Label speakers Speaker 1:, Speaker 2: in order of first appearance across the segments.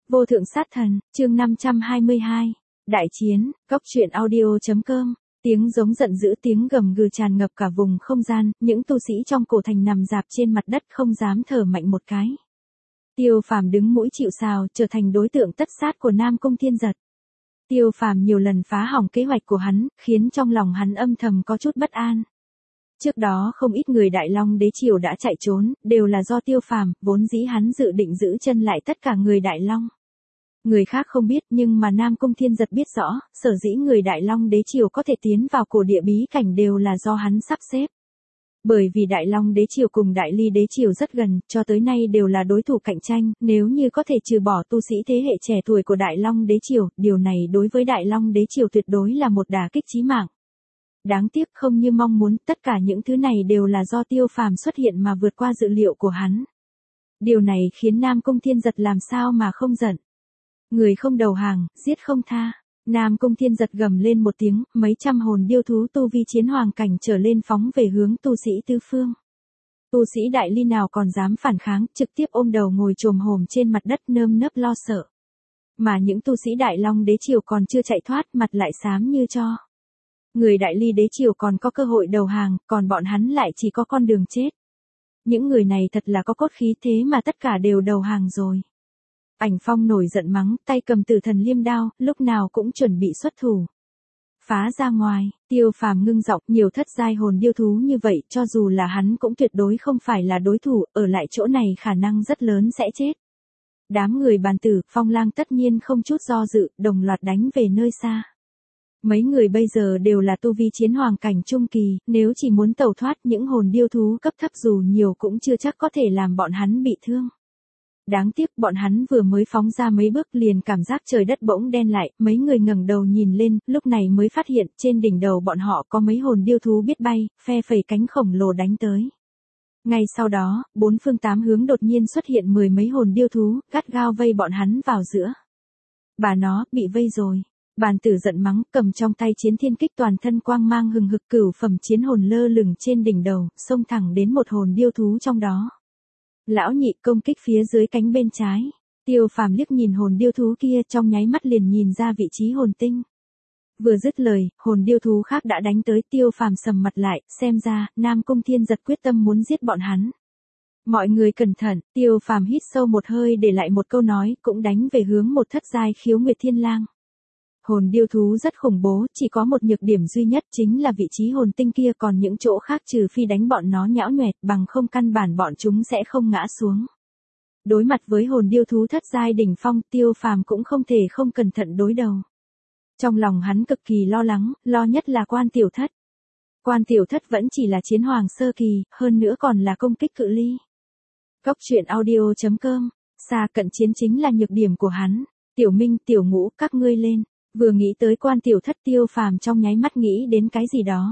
Speaker 1: Vô thượng sát thần, chương 522. Đại chiến, góc truyện audio.com. Tiếng giống giận dữ, tiếng gầm gừ tràn ngập cả vùng không gian, những tu sĩ trong cổ thành nằm rạp trên mặt đất không dám thở mạnh một cái. Tiêu Phàm đứng mũi chịu sào, trở thành đối tượng tất sát của Nam Cung Thiên Giật. Tiêu Phàm nhiều lần phá hỏng kế hoạch của hắn, khiến trong lòng hắn âm thầm có chút bất an. Trước đó không ít người Đại Long đế triều đã chạy trốn, đều là do Tiêu Phàm, vốn dĩ hắn dự định giữ chân lại tất cả người Đại Long. Người khác không biết nhưng mà Nam Cung Thiên Giật biết rõ, sở dĩ người Đại Long đế triều có thể tiến vào cổ địa bí cảnh đều là do hắn sắp xếp. Bởi vì Đại Long đế triều cùng Đại Ly đế triều rất gần, cho tới nay đều là đối thủ cạnh tranh, nếu như có thể trừ bỏ tu sĩ thế hệ trẻ tuổi của Đại Long đế triều, điều này đối với Đại Long đế triều tuyệt đối là một đả kích chí mạng. Đáng tiếc không như mong muốn, tất cả những thứ này đều là do Tiêu Phàm xuất hiện mà vượt qua dự liệu của hắn. Điều này khiến Nam Cung Thiên Giật làm sao mà không giận. Người không đầu hàng, giết không tha. Nam Cung Thiên Giật gầm lên một tiếng, mấy trăm hồn điêu thú tu vi chiến hoàng cảnh trở lên phóng về hướng tu sĩ tứ phương. Tu sĩ Đại Ly nào còn dám phản kháng, trực tiếp ôm đầu ngồi chồm hổm trên mặt đất nơm nớp lo sợ. Mà những tu sĩ Đại Long đế triều còn chưa chạy thoát, mặt lại xám như tro. Người Đại Ly đế triều còn có cơ hội đầu hàng, còn bọn hắn lại chỉ có con đường chết. Những người này thật là có cốt khí, thế mà tất cả đều đầu hàng rồi. Ảnh Phong nổi giận mắng, tay cầm Tử Thần Liêm đao, lúc nào cũng chuẩn bị xuất thủ. Phá ra ngoài, Tiêu Phàm ngưng giọng, nhiều thất giai hồn điêu thú như vậy, cho dù là hắn cũng tuyệt đối không phải là đối thủ, ở lại chỗ này khả năng rất lớn sẽ chết. Đám người Bàn Tử, Phong Lang tất nhiên không chút do dự, đồng loạt đánh về nơi xa. Mấy người bây giờ đều là tu vi chiến hoàng cảnh trung kỳ, nếu chỉ muốn tẩu thoát những hồn điêu thú cấp thấp dù nhiều cũng chưa chắc có thể làm bọn hắn bị thương. Đáng tiếc bọn hắn vừa mới phóng ra mấy bước liền cảm giác trời đất bỗng đen lại, mấy người ngẩng đầu nhìn lên, lúc này mới phát hiện trên đỉnh đầu bọn họ có mấy hồn điêu thú biết bay, phe phẩy cánh khổng lồ đánh tới. Ngay sau đó, bốn phương tám hướng đột nhiên xuất hiện mười mấy hồn điêu thú, gắt gao vây bọn hắn vào giữa. Bà nó, bị vây rồi. Bàn Tử giận mắng, cầm trong tay chiến thiên kích toàn thân quang mang hừng hực, cửu phẩm chiến hồn lơ lửng trên đỉnh đầu, xông thẳng đến một hồn điêu thú trong đó. Lão nhị công kích phía dưới cánh bên trái. Tiêu Phàm liếc nhìn hồn điêu thú kia, trong nháy mắt liền nhìn ra vị trí hồn tinh. Vừa dứt lời, hồn điêu thú khác đã đánh tới. Tiêu Phàm sầm mặt lại, xem ra Nam Cung Thiên Giật quyết tâm muốn giết bọn hắn. Mọi người cẩn thận. Tiêu Phàm hít sâu một hơi để lại một câu nói, cũng đánh về hướng một thất giai Khiếu Nguyệt Thiên Lang. Hồn điêu thú rất khủng bố, chỉ có một nhược điểm duy nhất chính là vị trí hồn tinh kia, còn những chỗ khác trừ phi đánh bọn nó nhão nhoẹt, bằng không căn bản bọn chúng sẽ không ngã xuống. Đối mặt với hồn điêu thú thất giai đỉnh phong, Tiêu Phàm cũng không thể không cẩn thận đối đầu. Trong lòng hắn cực kỳ lo lắng, lo nhất là Quan Tiểu Thất. Quan Tiểu Thất vẫn chỉ là chiến hoàng sơ kỳ, hơn nữa còn là công kích cự ly. Góc truyện audio.com. Xa cận chiến chính là nhược điểm của hắn. Tiểu Minh, Tiểu Ngũ, các ngươi lên. Vừa nghĩ tới Quan Tiểu Thất, Tiêu Phàm trong nháy mắt nghĩ đến cái gì đó.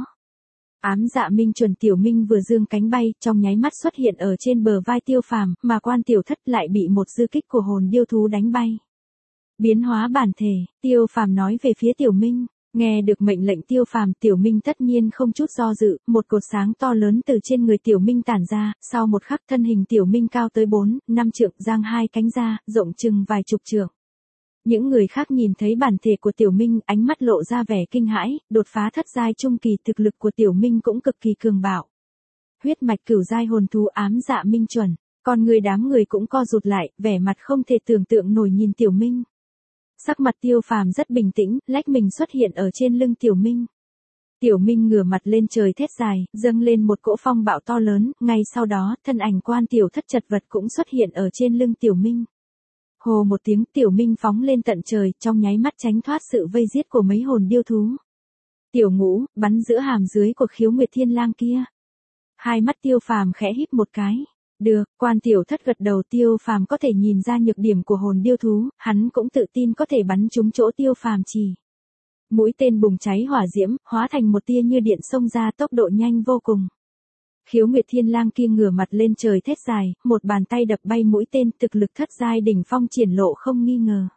Speaker 1: Ám Dạ Minh chuẩn. Tiểu Minh vừa dương cánh bay, trong nháy mắt xuất hiện ở trên bờ vai Tiêu Phàm, mà Quan Tiểu Thất lại bị một dư kích của hồn điêu thú đánh bay. Biến hóa bản thể, Tiêu Phàm nói về phía Tiểu Minh. Nghe được mệnh lệnh Tiêu Phàm, Tiểu Minh tất nhiên không chút do dự, một cột sáng to lớn từ trên người Tiểu Minh tản ra, sau một khắc thân hình Tiểu Minh cao tới 4-5 trượng, giang hai cánh ra, rộng chừng vài chục trượng. Những người khác nhìn thấy bản thể của Tiểu Minh, ánh mắt lộ ra vẻ kinh hãi, đột phá thất giai trung kỳ, thực lực của Tiểu Minh cũng cực kỳ cường bạo. Huyết mạch cửu giai hồn thú Ám Dạ Minh chuẩn, còn người đám người cũng co rụt lại, vẻ mặt không thể tưởng tượng nổi nhìn Tiểu Minh. Sắc mặt Tiêu Phàm rất bình tĩnh, lách mình xuất hiện ở trên lưng Tiểu Minh. Tiểu Minh ngửa mặt lên trời thét dài, dâng lên một cỗ phong bạo to lớn, ngay sau đó, thân ảnh Quan Tiểu Thất chật vật cũng xuất hiện ở trên lưng Tiểu Minh. Hồ một tiếng, Tiểu Minh phóng lên tận trời, trong nháy mắt tránh thoát sự vây giết của mấy hồn điêu thú. Tiểu Ngũ, bắn giữa hàm dưới của Khiếu Nguyệt Thiên Lang kia. Hai mắt Tiêu Phàm khẽ híp một cái. Được, Quan Tiểu Thất gật đầu. Tiêu Phàm có thể nhìn ra nhược điểm của hồn điêu thú, hắn cũng tự tin có thể bắn trúng chỗ Tiêu Phàm chỉ. Mũi tên bùng cháy hỏa diễm, hóa thành một tia như điện xông ra, tốc độ nhanh vô cùng. Khiếu Nguyệt Thiên Lang kia ngửa mặt lên trời thét dài, một bàn tay đập bay mũi tên, thực lực thất giai đỉnh phong triển lộ không nghi ngờ.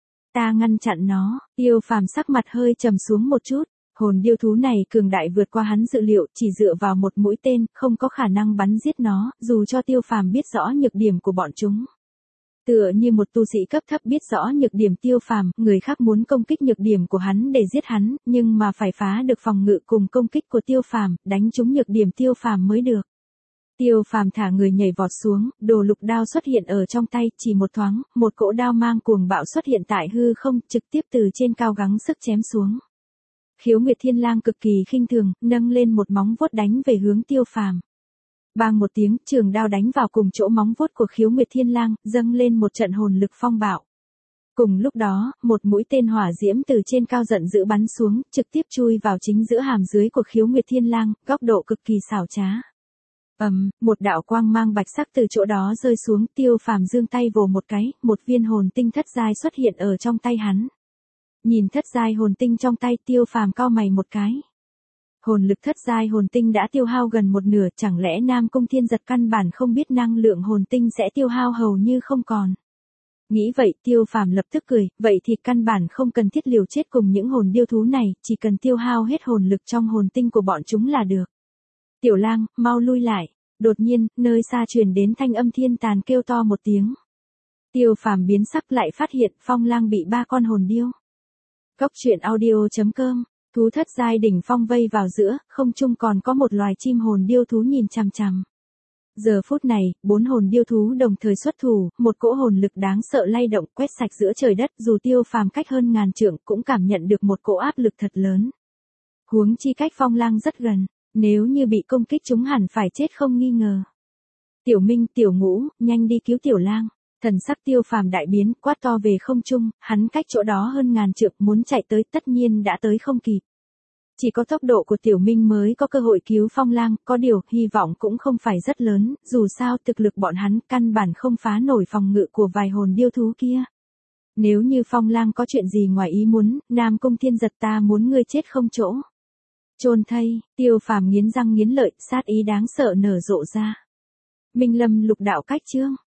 Speaker 1: Ta ngăn chặn nó. Tiêu Phàm sắc mặt hơi trầm xuống một chút, hồn điêu thú này cường đại vượt qua hắn dự liệu, chỉ dựa vào một mũi tên, không có khả năng bắn giết nó, dù cho Tiêu Phàm biết rõ nhược điểm của bọn chúng. Tựa như một tu sĩ cấp thấp biết rõ nhược điểm Tiêu Phàm, người khác muốn công kích nhược điểm của hắn để giết hắn, nhưng mà phải phá được phòng ngự cùng công kích của Tiêu Phàm, đánh trúng nhược điểm Tiêu Phàm mới được. Tiêu Phàm thả người nhảy vọt xuống, đồ lục đao xuất hiện ở trong tay, chỉ một thoáng, một cỗ đao mang cuồng bạo xuất hiện tại hư không, trực tiếp từ trên cao gắng sức chém xuống. Khiếu Nguyệt Thiên Lang cực kỳ khinh thường, nâng lên một móng vuốt đánh về hướng Tiêu Phàm. Bang một tiếng, trường đao đánh vào cùng chỗ móng vuốt của Khiếu Nguyệt Thiên Lang, dâng lên một trận hồn lực phong bạo. Cùng lúc đó, một mũi tên hỏa diễm từ trên cao giận dữ bắn xuống, trực tiếp chui vào chính giữa hàm dưới của Khiếu Nguyệt Thiên Lang, góc độ cực kỳ xảo trá. Một đạo quang mang bạch sắc từ chỗ đó rơi xuống, Tiêu Phàm giương tay vồ một cái, một viên hồn tinh thất giai xuất hiện ở trong tay hắn. Nhìn thất giai hồn tinh trong tay, Tiêu Phàm cau mày một cái. Hồn lực thất giai hồn tinh đã tiêu hao gần một nửa, chẳng lẽ Nam Cung Thiên Giật căn bản không biết năng lượng hồn tinh sẽ tiêu hao hầu như không còn. Nghĩ vậy, Tiêu Phàm lập tức cười, vậy thì căn bản không cần thiết liều chết cùng những hồn điêu thú này, chỉ cần tiêu hao hết hồn lực trong hồn tinh của bọn chúng là được. Tiểu Lang, mau lui lại. Đột nhiên, nơi xa truyền đến thanh âm thiên tàn kêu to một tiếng. Tiêu Phàm biến sắc lại phát hiện Phong Lang bị 3 con hồn điêu. Cốc truyện audio.com, thú thất giai đỉnh phong vây vào giữa, không trung còn có một loài chim hồn điêu thú nhìn chằm chằm. Giờ phút này, 4 hồn điêu thú đồng thời xuất thủ, một cỗ hồn lực đáng sợ lay động quét sạch giữa trời đất, dù Tiêu Phàm cách hơn ngàn trượng cũng cảm nhận được một cỗ áp lực thật lớn. Huống chi cách Phong Lang rất gần. Nếu như bị công kích chúng hẳn phải chết không nghi ngờ. Tiểu Minh, Tiểu Ngũ, nhanh đi cứu Tiểu Lang. Thần sắc Tiêu Phàm đại biến, quát to về không trung, hắn cách chỗ đó hơn ngàn trượng, muốn chạy tới tất nhiên đã tới không kịp. Chỉ có tốc độ của Tiểu Minh mới có cơ hội cứu Phong Lang, có điều, hy vọng cũng không phải rất lớn, dù sao thực lực bọn hắn căn bản không phá nổi phòng ngự của vài hồn điêu thú kia. Nếu như Phong Lang có chuyện gì ngoài ý muốn, Nam Cung Thiên Giật ta muốn ngươi chết không chỗ. Chôn thây, Tiêu Phàm nghiến răng nghiến lợi, sát ý đáng sợ nở rộ ra. Minh Lâm lục đạo cách chương.